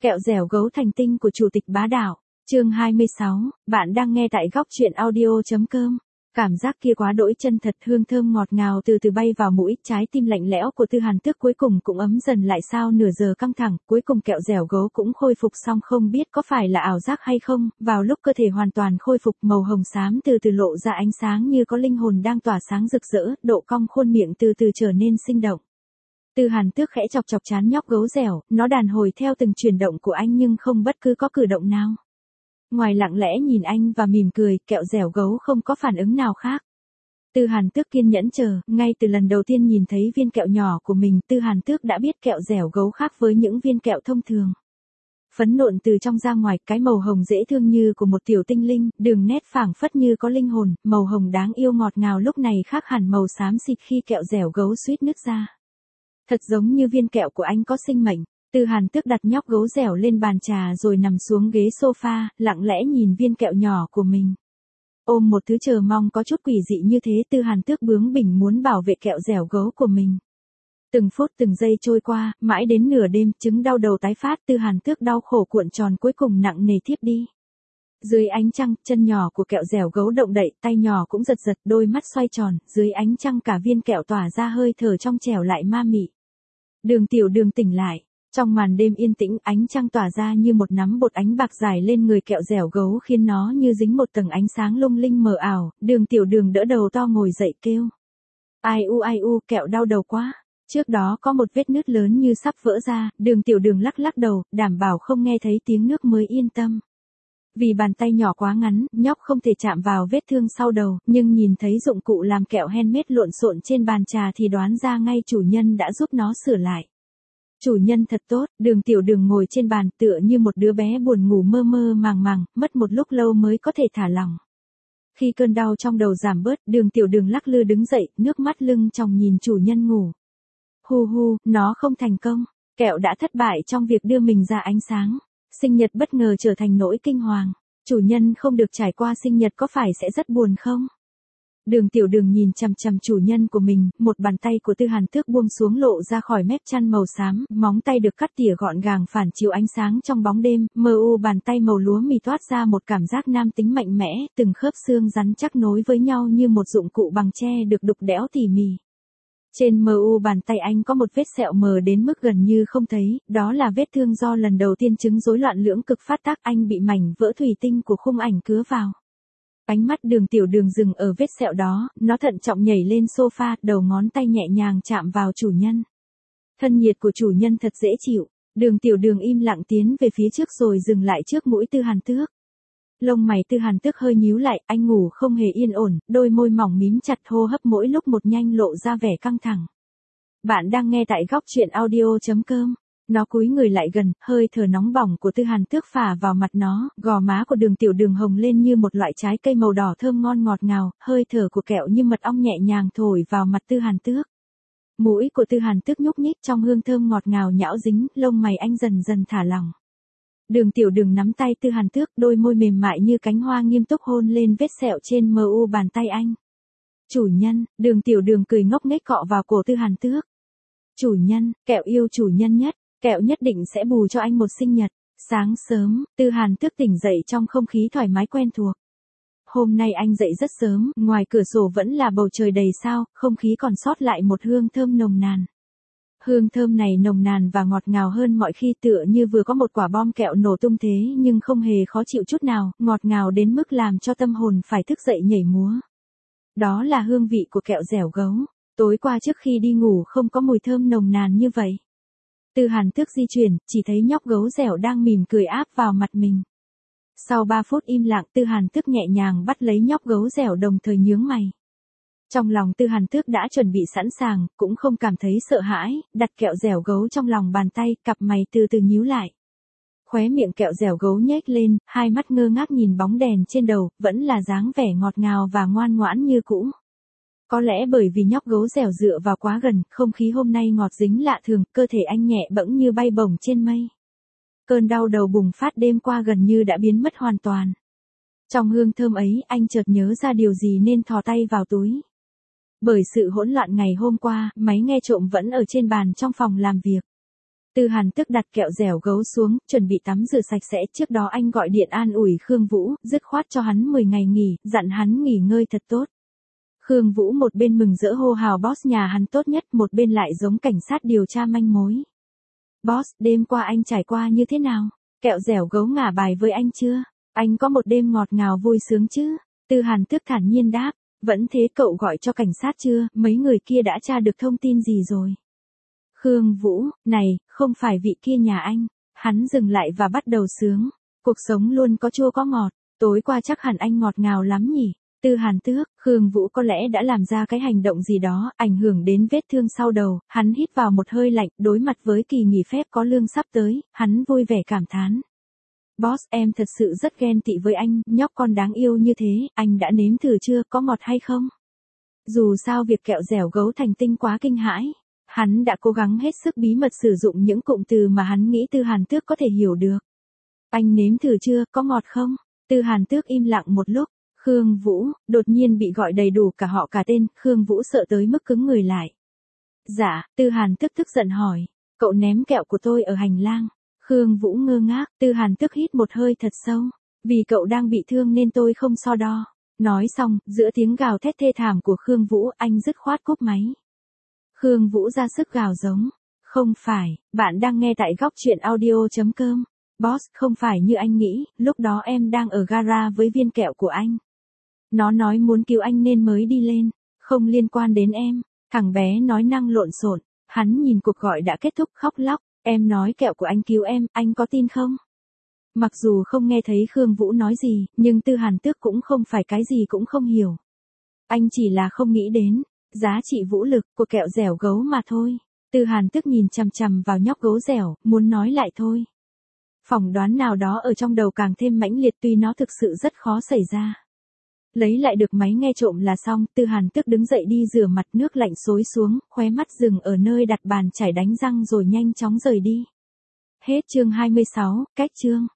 Kẹo dẻo gấu thành tinh của Chủ tịch Bá Đạo. Chương 26, bạn đang nghe tại góc truyện audio.com. Cảm giác kia quá đỗi chân thật, hương thơm ngọt ngào từ từ bay vào mũi, trái tim lạnh lẽo của Tư Hàn Tước cuối cùng cũng ấm dần lại sau nửa giờ căng thẳng, cuối cùng kẹo dẻo gấu cũng khôi phục xong, không biết có phải là ảo giác hay không, vào lúc cơ thể hoàn toàn khôi phục, màu hồng xám từ từ lộ ra ánh sáng như có linh hồn đang tỏa sáng rực rỡ, độ cong khuôn miệng từ từ trở nên sinh động. Tư Hàn Tước khẽ chọc chọc trán nhóc gấu dẻo, nó đàn hồi theo từng chuyển động của anh nhưng không bất cứ có cử động nào. Ngoài lặng lẽ nhìn anh và mỉm cười, kẹo dẻo gấu không có phản ứng nào khác. Tư Hàn Tước kiên nhẫn chờ, ngay từ lần đầu tiên nhìn thấy viên kẹo nhỏ của mình, Tư Hàn Tước đã biết kẹo dẻo gấu khác với những viên kẹo thông thường. Phấn nộn từ trong ra ngoài, cái màu hồng dễ thương như của một tiểu tinh linh, đường nét phảng phất như có linh hồn, màu hồng đáng yêu ngọt ngào lúc này khác hẳn màu xám xịt khi kẹo dẻo gấu suýt nứt ra. Thật giống như viên kẹo của anh có sinh mệnh. Tư Hàn Tước đặt nhóc gấu dẻo lên bàn trà rồi nằm xuống ghế sofa, lặng lẽ nhìn viên kẹo nhỏ của mình. Ôm một thứ chờ mong có chút quỷ dị như thế, Tư Hàn Tước bướng bỉnh muốn bảo vệ kẹo dẻo gấu của mình. Từng phút từng giây trôi qua, mãi đến nửa đêm, chứng đau đầu tái phát, Tư Hàn Tước đau khổ cuộn tròn cuối cùng nặng nề thiếp đi. Dưới ánh trăng, chân nhỏ của kẹo dẻo gấu động đậy, tay nhỏ cũng giật giật, đôi mắt xoay tròn, dưới ánh trăng cả viên kẹo tỏa ra hơi thở trong trẻo lại ma mị. Đường Tiểu Đường tỉnh lại. Trong màn đêm yên tĩnh, ánh trăng tỏa ra như một nắm bột ánh bạc dài lên người kẹo dẻo gấu khiến nó như dính một tầng ánh sáng lung linh mờ ảo. Đường Tiểu Đường đỡ đầu to ngồi dậy kêu. Ai u, kẹo đau đầu quá. Trước đó có một vết nứt lớn như sắp vỡ ra, Đường Tiểu Đường lắc lắc đầu, đảm bảo không nghe thấy tiếng nước mới yên tâm. Vì bàn tay nhỏ quá ngắn, nhóc không thể chạm vào vết thương sau đầu, nhưng nhìn thấy dụng cụ làm kẹo handmade lộn xộn trên bàn trà thì đoán ra ngay chủ nhân đã giúp nó sửa lại. Chủ nhân thật tốt, Đường Tiểu Đường ngồi trên bàn tựa như một đứa bé buồn ngủ mơ mơ màng màng, mất một lúc lâu mới có thể thả lỏng. Khi cơn đau trong đầu giảm bớt, Đường Tiểu Đường lắc lư đứng dậy, nước mắt lưng tròng nhìn chủ nhân ngủ. Hu, nó không thành công, kẹo đã thất bại trong việc đưa mình ra ánh sáng. Sinh nhật bất ngờ trở thành nỗi kinh hoàng. Chủ nhân không được trải qua sinh nhật có phải sẽ rất buồn không? Đường Tiểu Đường nhìn chằm chằm chủ nhân của mình, một bàn tay của Tư Hàn Tước buông xuống lộ ra khỏi mép chăn màu xám, móng tay được cắt tỉa gọn gàng phản chiếu ánh sáng trong bóng đêm, bàn tay màu lúa mì toát ra một cảm giác nam tính mạnh mẽ, từng khớp xương rắn chắc nối với nhau như một dụng cụ bằng tre được đục đẽo tỉ mỉ. Trên bàn tay anh có một vết sẹo mờ đến mức gần như không thấy, đó là vết thương do lần đầu tiên chứng rối loạn lưỡng cực phát tác, anh bị mảnh vỡ thủy tinh của khung ảnh cứa vào. Ánh mắt Đường Tiểu Đường dừng ở vết sẹo đó, nó thận trọng nhảy lên sofa, đầu ngón tay nhẹ nhàng chạm vào chủ nhân. Thân nhiệt của chủ nhân thật dễ chịu. Đường Tiểu Đường im lặng tiến về phía trước rồi dừng lại trước mũi Tư Hàn Tước. Lông mày Tư Hàn Tước hơi nhíu lại, anh ngủ không hề yên ổn, đôi môi mỏng mím chặt, hô hấp mỗi lúc một nhanh lộ ra vẻ căng thẳng. Bạn đang nghe tại góc truyện audio.com. Nó cúi người lại gần, hơi thở nóng bỏng của Tư Hàn Tước phả vào mặt nó, gò má của Đường Tiểu Đường hồng lên như một loại trái cây màu đỏ thơm ngon ngọt ngào, hơi thở của kẹo như mật ong nhẹ nhàng thổi vào mặt Tư Hàn Tước. Mũi của Tư Hàn Tước nhúc nhích trong hương thơm ngọt ngào nhão dính, lông mày anh dần dần thả lỏng. Đường Tiểu Đường nắm tay Tư Hàn Tước, đôi môi mềm mại như cánh hoa nghiêm túc hôn lên vết sẹo trên bàn tay anh. Chủ nhân, Đường Tiểu Đường cười ngốc nghếch cọ vào cổ Tư Hàn Tước. Chủ nhân, kẹo yêu chủ nhân nhất, kẹo nhất định sẽ bù cho anh một sinh nhật. Sáng sớm, Tư Hàn Tước tỉnh dậy trong không khí thoải mái quen thuộc. Hôm nay anh dậy rất sớm, ngoài cửa sổ vẫn là bầu trời đầy sao, không khí còn sót lại một hương thơm nồng nàn. Hương thơm này nồng nàn và ngọt ngào hơn mọi khi, tựa như vừa có một quả bom kẹo nổ tung thế nhưng không hề khó chịu chút nào, ngọt ngào đến mức làm cho tâm hồn phải thức dậy nhảy múa. Đó là hương vị của kẹo dẻo gấu. Tối qua trước khi đi ngủ không có mùi thơm nồng nàn như vậy. Tư Hàn Tước di chuyển, chỉ thấy nhóc gấu dẻo đang mỉm cười áp vào mặt mình. Sau 3 phút im lặng, Tư Hàn Tước nhẹ nhàng bắt lấy nhóc gấu dẻo đồng thời nhướng mày. Trong lòng Tư Hàn Tước đã chuẩn bị sẵn sàng, cũng không cảm thấy sợ hãi, đặt kẹo dẻo gấu trong lòng bàn tay, cặp mày từ từ nhíu lại. Khóe miệng kẹo dẻo gấu nhếch lên, hai mắt ngơ ngác nhìn bóng đèn trên đầu, vẫn là dáng vẻ ngọt ngào và ngoan ngoãn như cũ. Có lẽ bởi vì nhóc gấu dẻo dựa vào quá gần, không khí hôm nay ngọt dính lạ thường, cơ thể anh nhẹ bẫng như bay bổng trên mây. Cơn đau đầu bùng phát đêm qua gần như đã biến mất hoàn toàn. Trong hương thơm ấy, anh chợt nhớ ra điều gì nên thò tay vào túi. Bởi sự hỗn loạn ngày hôm qua, máy nghe trộm vẫn ở trên bàn trong phòng làm việc. Tư Hàn Tước đặt kẹo dẻo gấu xuống, chuẩn bị tắm rửa sạch sẽ, trước đó anh gọi điện an ủi Khương Vũ, dứt khoát cho hắn 10 ngày nghỉ, dặn hắn nghỉ ngơi thật tốt. Khương Vũ một bên mừng rỡ hô hào boss nhà hắn tốt nhất, một bên lại giống cảnh sát điều tra manh mối. Boss, đêm qua anh trải qua như thế nào? Kẹo dẻo gấu ngả bài với anh chưa? Anh có một đêm ngọt ngào vui sướng chứ? Tư Hàn Tước thản nhiên đáp, vẫn thế cậu gọi cho cảnh sát chưa, mấy người kia đã tra được thông tin gì rồi? Khương Vũ, này, không phải vị kia nhà anh. Hắn dừng lại và bắt đầu sướng. Cuộc sống luôn có chua có ngọt, tối qua chắc hẳn anh ngọt ngào lắm nhỉ? Tư Hàn Tước, Khương Vũ có lẽ đã làm ra cái hành động gì đó, ảnh hưởng đến vết thương sau đầu, hắn hít vào một hơi lạnh, đối mặt với kỳ nghỉ phép có lương sắp tới, hắn vui vẻ cảm thán. Boss, em thật sự rất ghen tị với anh, nhóc con đáng yêu như thế, anh đã nếm thử chưa, có ngọt hay không? Dù sao việc kẹo dẻo gấu thành tinh quá kinh hãi. Hắn đã cố gắng hết sức bí mật sử dụng những cụm từ mà hắn nghĩ Tư Hàn Tước có thể hiểu được. Anh nếm thử chưa, có ngọt không? Tư Hàn Tước im lặng một lúc. Khương Vũ, đột nhiên bị gọi đầy đủ cả họ cả tên, Khương Vũ sợ tới mức cứng người lại. Dạ, Tư Hàn Tước tức giận hỏi, cậu ném kẹo của tôi ở hành lang. Khương Vũ ngơ ngác, Tư Hàn Tước hít một hơi thật sâu. Vì cậu đang bị thương nên tôi không so đo. Nói xong, giữa tiếng gào thét thê thảm của Khương Vũ, anh dứt khoát cúp máy. Khương Vũ ra sức gào giống. Không phải, bạn đang nghe tại góc truyện audio.com. Boss, không phải như anh nghĩ, lúc đó em đang ở gara với viên kẹo của anh. Nó nói muốn cứu anh nên mới đi lên, không liên quan đến em. Thằng bé nói năng lộn xộn, hắn nhìn cuộc gọi đã kết thúc khóc lóc, em nói kẹo của anh cứu em, anh có tin không? Mặc dù không nghe thấy Khương Vũ nói gì, nhưng Tư Hàn Tước cũng không phải cái gì cũng không hiểu. Anh chỉ là không nghĩ đến giá trị vũ lực của kẹo dẻo gấu mà thôi. Tư Hàn Tước nhìn chằm chằm vào nhóc gấu dẻo, muốn nói lại thôi. Phỏng đoán nào đó ở trong đầu càng thêm mãnh liệt tuy nó thực sự rất khó xảy ra. Lấy lại được máy nghe trộm là xong, Tư Hàn Tước đứng dậy đi rửa mặt, nước lạnh xối xuống, khóe mắt dừng ở nơi đặt bàn chải đánh răng rồi nhanh chóng rời đi. Hết chương 26, cách chương.